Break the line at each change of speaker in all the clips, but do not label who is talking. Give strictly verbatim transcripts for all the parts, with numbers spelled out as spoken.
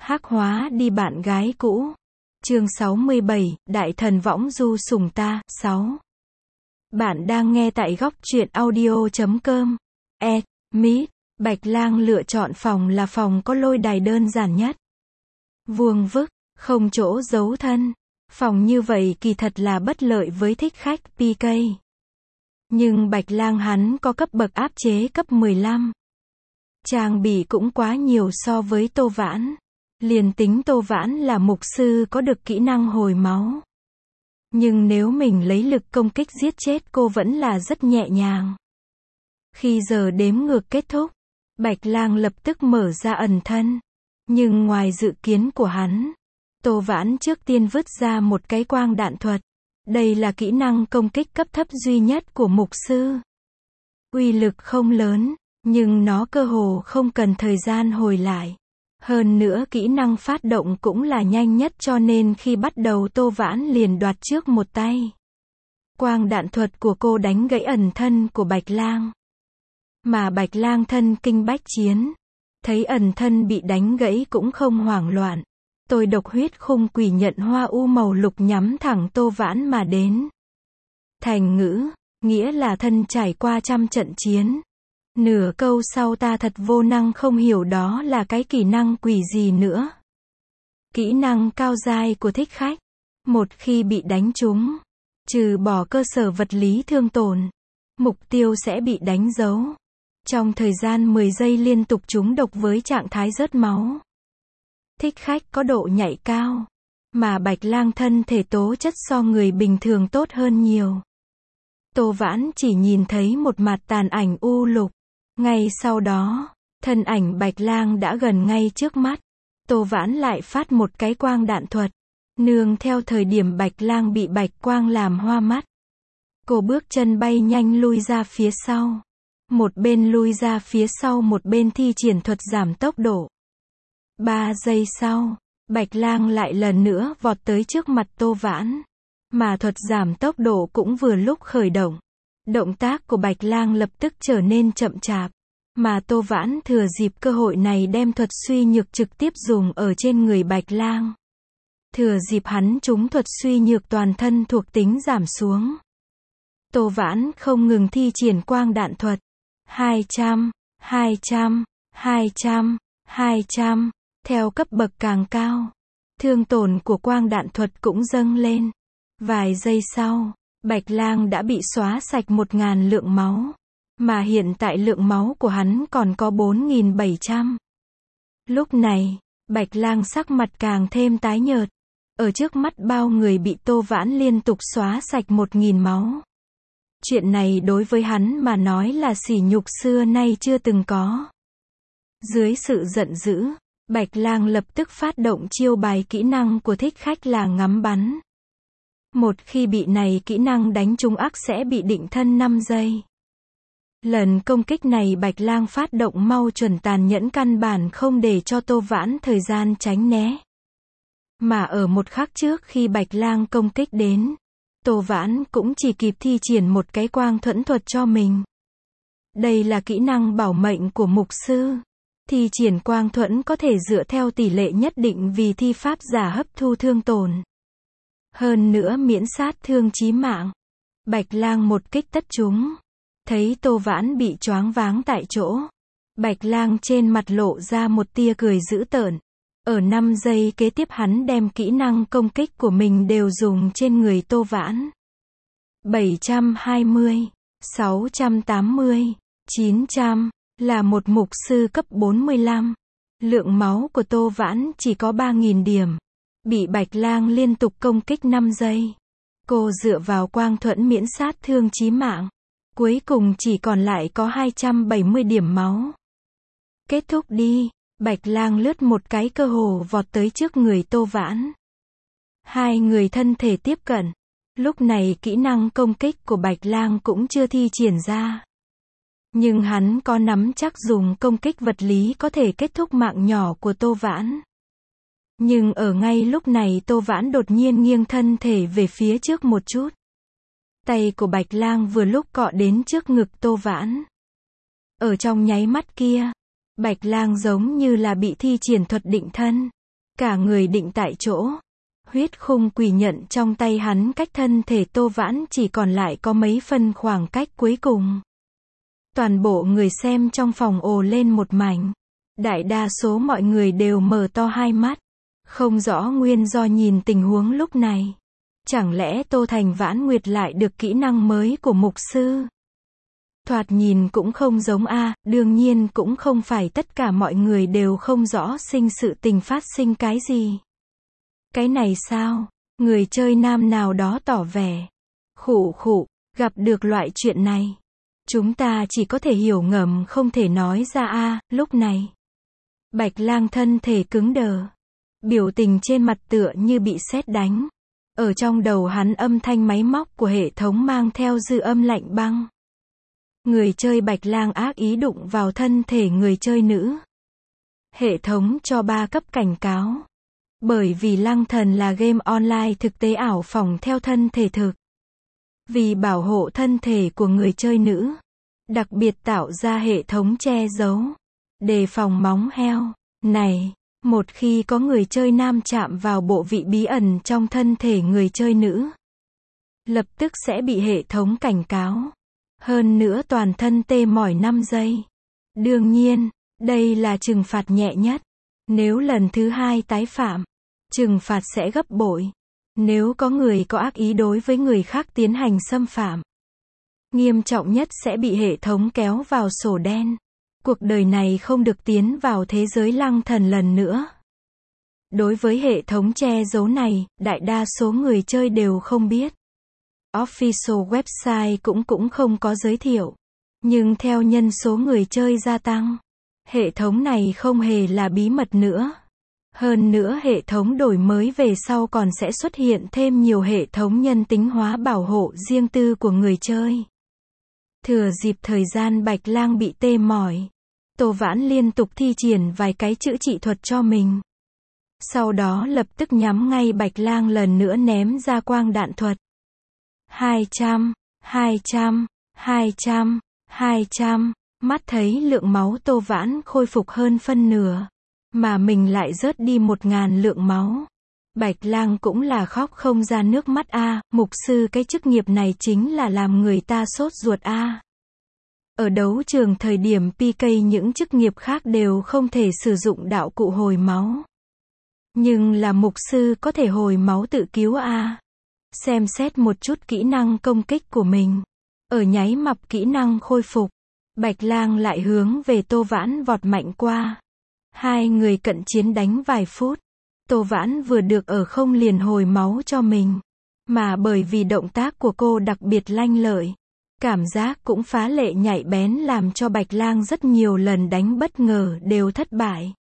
Hắc hóa đi bạn gái cũ. Chương sáu mươi bảy, Đại thần võng du sủng ta. sáu. Bạn đang nghe tại góc truyện audio chấm com. Ed, Mít, Bạch Lang lựa chọn phòng là phòng có lôi đài đơn giản nhất. Vuông vức, không chỗ giấu thân. Phòng như vậy kỳ thật là bất lợi với thích khách pê ca. Nhưng Bạch Lang hắn có cấp bậc áp chế cấp mười lăm. Trang bị cũng quá nhiều so với Tô Vãn. Liền tính Tô Vãn là mục sư có được kỹ năng hồi máu. Nhưng nếu mình lấy lực công kích giết chết cô vẫn là rất nhẹ nhàng. Khi giờ đếm ngược kết thúc, Bạch Lang lập tức mở ra ẩn thân. Nhưng ngoài dự kiến của hắn, Tô Vãn trước tiên vứt ra một cái quang đạn thuật. Đây là kỹ năng công kích cấp thấp duy nhất của mục sư. Uy lực không lớn, nhưng nó cơ hồ không cần thời gian hồi lại. Hơn nữa kỹ năng phát động cũng là nhanh nhất cho nên khi bắt đầu Tô Vãn liền đoạt trước một tay. Quang đạn thuật của cô đánh gãy ẩn thân của Bạch Lang. Mà Bạch Lang thân kinh bách chiến. Thấy ẩn thân bị đánh gãy cũng không hoảng loạn. Tôi độc huyết khung quỷ nhận hoa u màu lục nhắm thẳng Tô Vãn mà đến. Thành ngữ, nghĩa là thân trải qua trăm trận chiến. Nửa câu sau ta thật vô năng không hiểu đó là cái kỹ năng quỷ gì nữa. Kỹ năng cao giai của thích khách. Một khi bị đánh trúng, trừ bỏ cơ sở vật lý thương tổn, mục tiêu sẽ bị đánh dấu. Trong thời gian mười giây liên tục trúng độc với trạng thái rớt máu. Thích khách có độ nhạy cao, mà Bạch Lang thân thể tố chất so người bình thường tốt hơn nhiều. Tô Vãn chỉ nhìn thấy một mặt tàn ảnh u lục. Ngay sau đó, thân ảnh Bạch Lang đã gần ngay trước mắt. Tô Vãn lại phát một cái quang đạn thuật. Nương theo thời điểm Bạch Lang bị bạch quang làm hoa mắt. Cô bước chân bay nhanh lui ra phía sau. Một bên lui ra phía sau một bên thi triển thuật giảm tốc độ. Ba giây sau, Bạch Lang lại lần nữa vọt tới trước mặt Tô Vãn. Mà thuật giảm tốc độ cũng vừa lúc khởi động. Động tác của Bạch Lang lập tức trở nên chậm chạp. Mà Tô Vãn thừa dịp cơ hội này đem thuật suy nhược trực tiếp dùng ở trên người Bạch Lang. Thừa dịp hắn trúng thuật suy nhược toàn thân thuộc tính giảm xuống. Tô Vãn không ngừng thi triển quang đạn thuật. hai trăm, hai trăm, hai trăm, hai trăm. Theo cấp bậc càng cao, thương tổn của quang đạn thuật cũng dâng lên. Vài giây sau, Bạch Lang đã bị xóa sạch một ngàn lượng máu. Mà hiện tại lượng máu của hắn còn có bốn nghìn bảy trăm. Lúc này, Bạch Lang sắc mặt càng thêm tái nhợt. Ở trước mắt bao người bị Tô Vãn liên tục xóa sạch một nghìn máu. Chuyện này đối với hắn mà nói là sỉ nhục xưa nay chưa từng có. Dưới sự giận dữ, Bạch Lang lập tức phát động chiêu bài kỹ năng của thích khách là ngắm bắn. Một khi bị này kỹ năng đánh trúng ác sẽ bị định thân năm giây. Lần công kích này Bạch Lang phát động mau chuẩn tàn nhẫn căn bản không để cho Tô Vãn thời gian tránh né. Mà ở một khắc trước khi Bạch Lang công kích đến, Tô Vãn cũng chỉ kịp thi triển một cái quang thuẫn thuật cho mình. Đây là kỹ năng bảo mệnh của mục sư. Thi triển quang thuẫn có thể dựa theo tỷ lệ nhất định vì thi pháp giả hấp thu thương tổn. Hơn nữa miễn sát thương chí mạng. Bạch Lang một kích tất trúng. Thấy Tô Vãn bị choáng váng tại chỗ. Bạch Lang trên mặt lộ ra một tia cười dữ tợn. Ở năm giây kế tiếp hắn đem kỹ năng công kích của mình đều dùng trên người Tô Vãn. bảy trăm hai mươi, sáu trăm tám mươi, chín trăm, là một mục sư cấp bốn mươi lăm. Lượng máu của Tô Vãn chỉ có ba nghìn điểm. Bị Bạch Lang liên tục công kích năm giây. Cô dựa vào quang thuẫn miễn sát thương chí mạng. Cuối cùng chỉ còn lại có hai trăm bảy mươi điểm máu. Kết thúc đi. Bạch Lang lướt một cái cơ hồ vọt tới trước người Tô Vãn. Hai người thân thể tiếp cận. Lúc này kỹ năng công kích của Bạch Lang cũng chưa thi triển ra. Nhưng hắn có nắm chắc dùng công kích vật lý có thể kết thúc mạng nhỏ của Tô Vãn. Nhưng ở ngay lúc này Tô Vãn đột nhiên nghiêng thân thể về phía trước một chút. Tay của Bạch Lang vừa lúc cọ đến trước ngực Tô Vãn. Ở trong nháy mắt kia, Bạch Lang giống như là bị thi triển thuật định thân. cả người định tại chỗ. Huyết khung quỷ nhận trong tay hắn cách thân thể Tô Vãn chỉ còn lại có mấy phân khoảng cách cuối cùng. Toàn bộ người xem trong phòng ồ lên một mảnh. Đại đa số mọi người đều mở to hai mắt. Không rõ nguyên do nhìn tình huống lúc này. Chẳng lẽ Tô Thành Vãn Nguyệt lại được kỹ năng mới của mục sư? Thoạt nhìn cũng không giống a, đương nhiên cũng không phải tất cả mọi người đều không rõ sinh sự tình phát sinh cái gì. Cái này sao? Người chơi nam nào đó tỏ vẻ. Khụ khụ, gặp được loại chuyện này. Chúng ta chỉ có thể hiểu ngầm không thể nói ra a, lúc này. Bạch Lang thân thể cứng đờ. Biểu tình trên mặt tựa như bị sét đánh. Ở trong đầu hắn âm thanh máy móc của hệ thống mang theo dư âm lạnh băng. Người chơi Bạch Lang ác ý đụng vào thân thể người chơi nữ. Hệ thống cho ba cấp cảnh cáo. Bởi vì Lăng Thần là game online thực tế ảo phỏng theo thân thể thực. Vì bảo hộ thân thể của người chơi nữ, đặc biệt tạo ra hệ thống che giấu, đề phòng móng heo. Này, một khi có người chơi nam chạm vào bộ vị bí ẩn trong thân thể người chơi nữ, lập tức sẽ bị hệ thống cảnh cáo. Hơn nữa toàn thân tê mỏi năm giây. Đương nhiên, đây là trừng phạt nhẹ nhất. Nếu lần thứ hai tái phạm, trừng phạt sẽ gấp bội. Nếu có người có ác ý đối với người khác tiến hành xâm phạm, nghiêm trọng nhất sẽ bị hệ thống kéo vào sổ đen. Cuộc đời này không được tiến vào thế giới Lăng Thần lần nữa. Đối với hệ thống che giấu này, đại đa số người chơi đều không biết. Official website cũng cũng không có giới thiệu. Nhưng theo nhân số người chơi gia tăng, hệ thống này không hề là bí mật nữa. Hơn nữa hệ thống đổi mới về sau còn sẽ xuất hiện thêm nhiều hệ thống nhân tính hóa bảo hộ riêng tư của người chơi. Thừa dịp thời gian Bạch Lang bị tê mỏi, Tô Vãn liên tục thi triển vài cái chữa trị thuật cho mình. Sau đó lập tức nhắm ngay Bạch Lang lần nữa ném ra quang đạn thuật. hai trăm, hai trăm, hai trăm, hai trăm, mắt thấy lượng máu Tô Vãn khôi phục hơn phân nửa, mà mình lại rớt đi một ngàn lượng máu. Bạch Lang cũng là khóc không ra nước mắt a, mục sư cái chức nghiệp này chính là làm người ta sốt ruột a. Ở đấu trường thời điểm pê ca những chức nghiệp khác đều không thể sử dụng đạo cụ hồi máu. Nhưng là mục sư có thể hồi máu tự cứu a. Xem xét một chút kỹ năng công kích của mình. Ở nháy mắt kỹ năng khôi phục, Bạch Lang lại hướng về Tô Vãn vọt mạnh qua. Hai người cận chiến đánh vài phút. Tô Vãn vừa được ở không liền hồi máu cho mình. Mà bởi vì động tác của cô đặc biệt lanh lợi, cảm giác cũng phá lệ nhạy bén làm cho Bạch Lang rất nhiều lần đánh bất ngờ đều thất bại.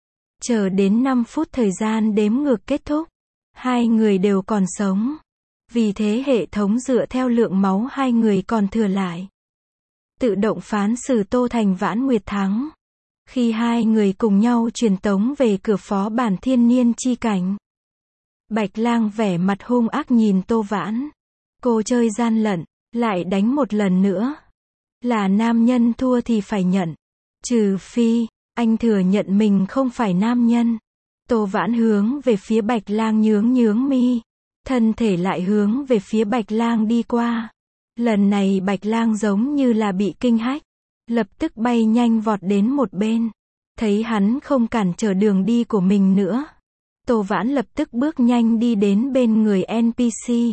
Chờ đến năm phút thời gian đếm ngược kết thúc, hai người đều còn sống. Vì thế hệ thống dựa theo lượng máu hai người còn thừa lại, tự động phán xử Tô Thành Vãn Nguyệt thắng. Khi hai người cùng nhau truyền tống về cửa phó bản thiên niên chi cảnh, Bạch Lang vẻ mặt hung ác nhìn Tô Vãn. Cô chơi gian lận, lại đánh một lần nữa. Là nam nhân thua thì phải nhận. Trừ phi, anh thừa nhận mình không phải nam nhân. Tô Vãn hướng về phía Bạch Lang nhướng nhướng mi. Thân thể lại hướng về phía Bạch Lang đi qua. Lần này Bạch Lang giống như là bị kinh hách. Lập tức bay nhanh vọt đến một bên. Thấy hắn không cản trở đường đi của mình nữa, Tô Vãn lập tức bước nhanh đi đến bên người en pê xê.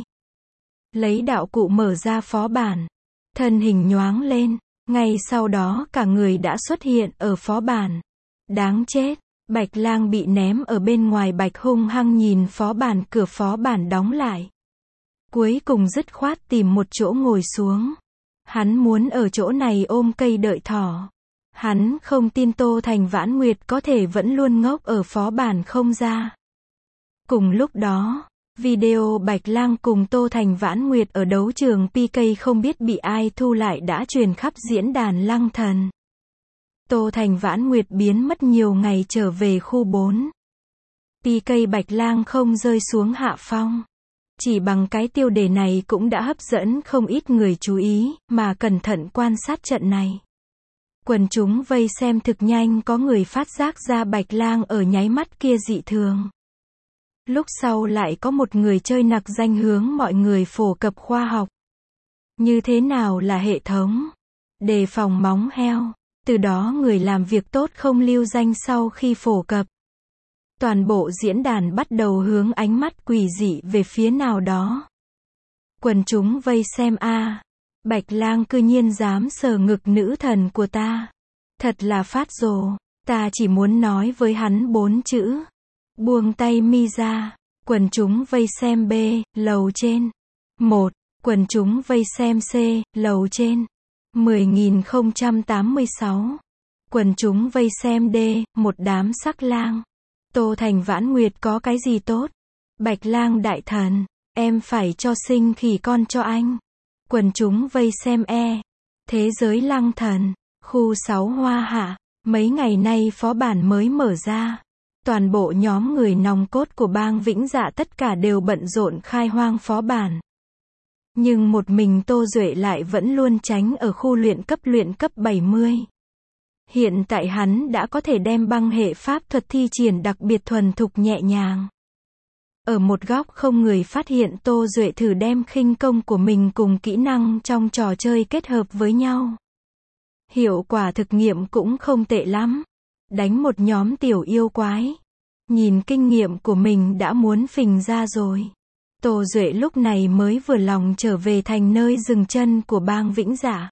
Lấy đạo cụ mở ra phó bản. Thân hình nhoáng lên. Ngay sau đó cả người đã xuất hiện ở phó bản. Đáng chết. Bạch Lang bị ném ở bên ngoài. Bạch hung hăng nhìn phó bản, cửa phó bản đóng lại. Cuối cùng dứt khoát tìm một chỗ ngồi xuống. Hắn muốn ở chỗ này ôm cây đợi thỏ. Hắn không tin Tô Thành Vãn Nguyệt có thể vẫn luôn ngốc ở phó bản không ra. Cùng lúc đó, video Bạch Lang cùng Tô Thành Vãn Nguyệt ở đấu trường pê ca không biết bị ai thu lại đã truyền khắp diễn đàn Lăng Thần. Tô Thành Vãn Nguyệt biến mất nhiều ngày trở về khu bốn. pê ca Bạch Lang không rơi xuống hạ phong. Chỉ bằng cái tiêu đề này cũng đã hấp dẫn không ít người chú ý, mà cẩn thận quan sát trận này. Quần chúng vây xem thực nhanh có người phát giác ra Bạch Lang ở nháy mắt kia dị thường. Lúc sau lại có một người chơi nặc danh hướng mọi người phổ cập khoa học. Như thế nào là hệ thống? Đề phòng móng heo. Từ đó người làm việc tốt không lưu danh sau khi phổ cập. Toàn bộ diễn đàn bắt đầu hướng ánh mắt quỷ dị về phía nào đó. Quần chúng vây xem a à, Bạch Lang cư nhiên dám sờ ngực nữ thần của ta. Thật là phát rồ. Ta chỉ muốn nói với hắn bốn chữ. Buông tay mi ra. Quần chúng vây xem B, lầu trên. một. Quần chúng vây xem C, lầu trên. mười nghìn không trăm tám mươi sáu. Quần chúng vây xem D, một đám sắc lang. Tô Thành Vãn Nguyệt có cái gì tốt? Bạch Lang đại thần, em phải cho sinh khỉ con cho anh. Quần chúng vây xem E. Thế giới lăng thần, khu sáu Hoa Hạ. Mấy ngày nay phó bản mới mở ra. Toàn bộ nhóm người nòng cốt của bang Vĩnh Dạ tất cả đều bận rộn khai hoang phó bản. Nhưng một mình Tô Duệ lại vẫn luôn tránh ở khu luyện cấp luyện cấp bảy mươi. Hiện tại hắn đã có thể đem băng hệ pháp thuật thi triển đặc biệt thuần thục nhẹ nhàng. Ở một góc không người phát hiện Tô Duệ thử đem khinh công của mình cùng kỹ năng trong trò chơi kết hợp với nhau. Hiệu quả thực nghiệm cũng không tệ lắm. Đánh một nhóm tiểu yêu quái. Nhìn kinh nghiệm của mình đã muốn phình ra rồi. Tô Duệ lúc này mới vừa lòng trở về thành nơi dừng chân của bang Vĩnh Dạ.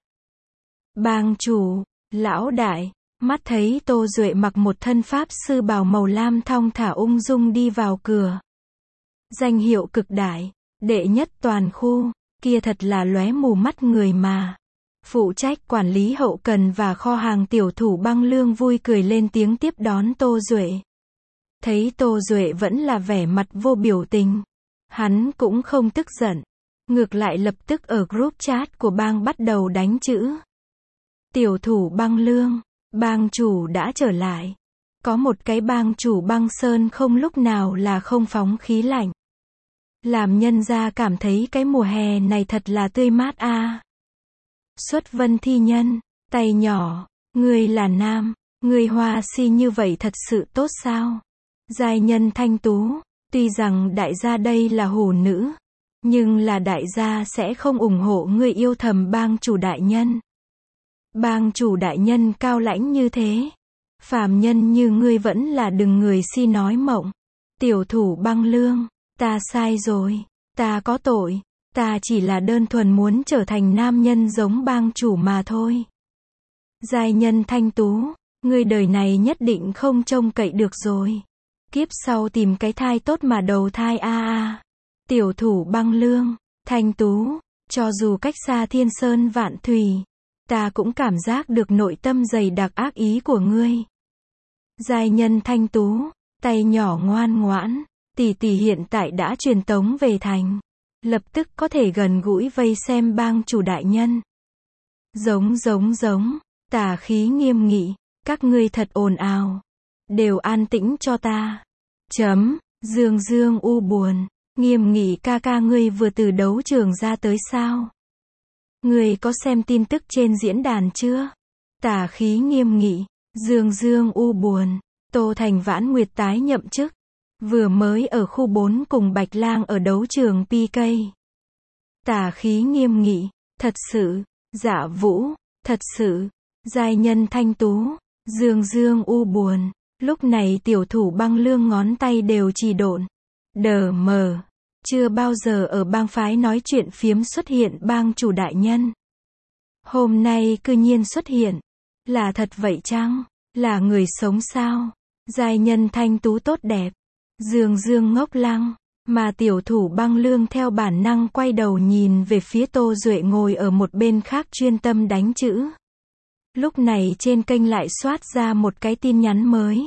Bang chủ, lão đại, mắt thấy Tô Duệ mặc một thân pháp sư bào màu lam thong thả ung dung đi vào cửa. Danh hiệu cực đại, đệ nhất toàn khu, kia thật là lóe mù mắt người mà. Phụ trách quản lý hậu cần và kho hàng tiểu thủ Băng Lương vui cười lên tiếng tiếp đón Tô Duệ. Thấy Tô Duệ vẫn là vẻ mặt vô biểu tình. Hắn cũng không tức giận. Ngược lại lập tức ở group chat của bang bắt đầu đánh chữ. Tiểu thủ Băng Lương, bang chủ đã trở lại. Có một cái bang chủ băng sơn không lúc nào là không phóng khí lạnh. Làm nhân gia cảm thấy cái mùa hè này thật là tươi mát a. À. Xuất vân thi nhân, tay nhỏ, ngươi là nam, ngươi hoa si như vậy thật sự tốt sao? Giai nhân thanh tú, tuy rằng đại gia đây là hổ nữ, nhưng là đại gia sẽ không ủng hộ ngươi yêu thầm bang chủ đại nhân. Bang chủ đại nhân cao lãnh như thế, phàm nhân như ngươi vẫn là đừng người si nói mộng. Tiểu thủ Băng Lương, ta sai rồi, ta có tội, ta chỉ là đơn thuần muốn trở thành nam nhân giống bang chủ mà thôi. Giai nhân thanh tú, ngươi đời này nhất định không trông cậy được rồi. Kiếp sau tìm cái thai tốt mà đầu thai a a. Tiểu thủ Băng Lương, thanh tú, cho dù cách xa thiên sơn vạn thủy, ta cũng cảm giác được nội tâm dày đặc ác ý của ngươi. Giai nhân thanh tú, tay nhỏ ngoan ngoãn, tỷ tỷ hiện tại đã truyền tống về thành. Lập tức có thể gần gũi vây xem bang chủ đại nhân. Giống giống giống, tà khí nghiêm nghị, các ngươi thật ồn ào. Đều an tĩnh cho ta. Chấm, Dương Dương u buồn, nghiêm nghị ca ca ngươi vừa từ đấu trường ra tới sao? Ngươi có xem tin tức trên diễn đàn chưa? Tà khí nghiêm nghị, Dương Dương u buồn, Tô Thành Vãn Nguyệt tái nhậm chức. Vừa mới ở khu bốn cùng Bạch Lang ở đấu trường pê ca. Tà khí nghiêm nghị, thật sự, Dạ Vũ, thật sự, giai nhân thanh tú, Dương Dương u buồn, lúc này tiểu thủ Băng Lương ngón tay đều trì độn. Đờ mờ, chưa bao giờ ở bang phái nói chuyện phiếm xuất hiện bang chủ đại nhân. Hôm nay cư nhiên xuất hiện, là thật vậy chăng? Là người sống sao? Giai nhân thanh tú tốt đẹp. Dương Dương ngốc lăng, mà tiểu thủ Băng Lương theo bản năng quay đầu nhìn về phía Tô Duệ ngồi ở một bên khác chuyên tâm đánh chữ. Lúc này trên kênh lại xoát ra một cái tin nhắn mới.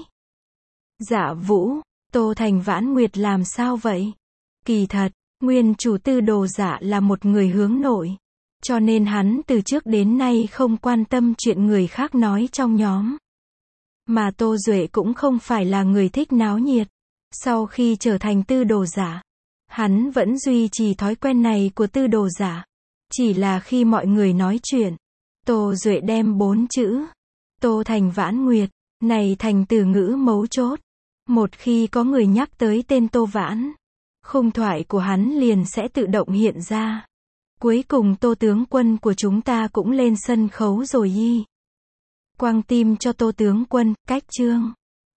Dạ Vũ, Tô Thành Vãn Nguyệt làm sao vậy? Kỳ thật, nguyên chủ Tư Đồ Dạ là một người hướng nội, cho nên hắn từ trước đến nay không quan tâm chuyện người khác nói trong nhóm. Mà Tô Duệ cũng không phải là người thích náo nhiệt. Sau khi trở thành Tư Đồ Dạ, hắn vẫn duy trì thói quen này của Tư Đồ Dạ. Chỉ là khi mọi người nói chuyện, Tô Duệ đem bốn chữ Tô Thành Vãn Nguyệt. Này thành từ ngữ mấu chốt. Một khi có người nhắc tới tên Tô Vãn, khung thoại của hắn liền sẽ tự động hiện ra. Cuối cùng Tô tướng quân của chúng ta cũng lên sân khấu rồi y. Quăng tim cho Tô tướng quân, cách chương.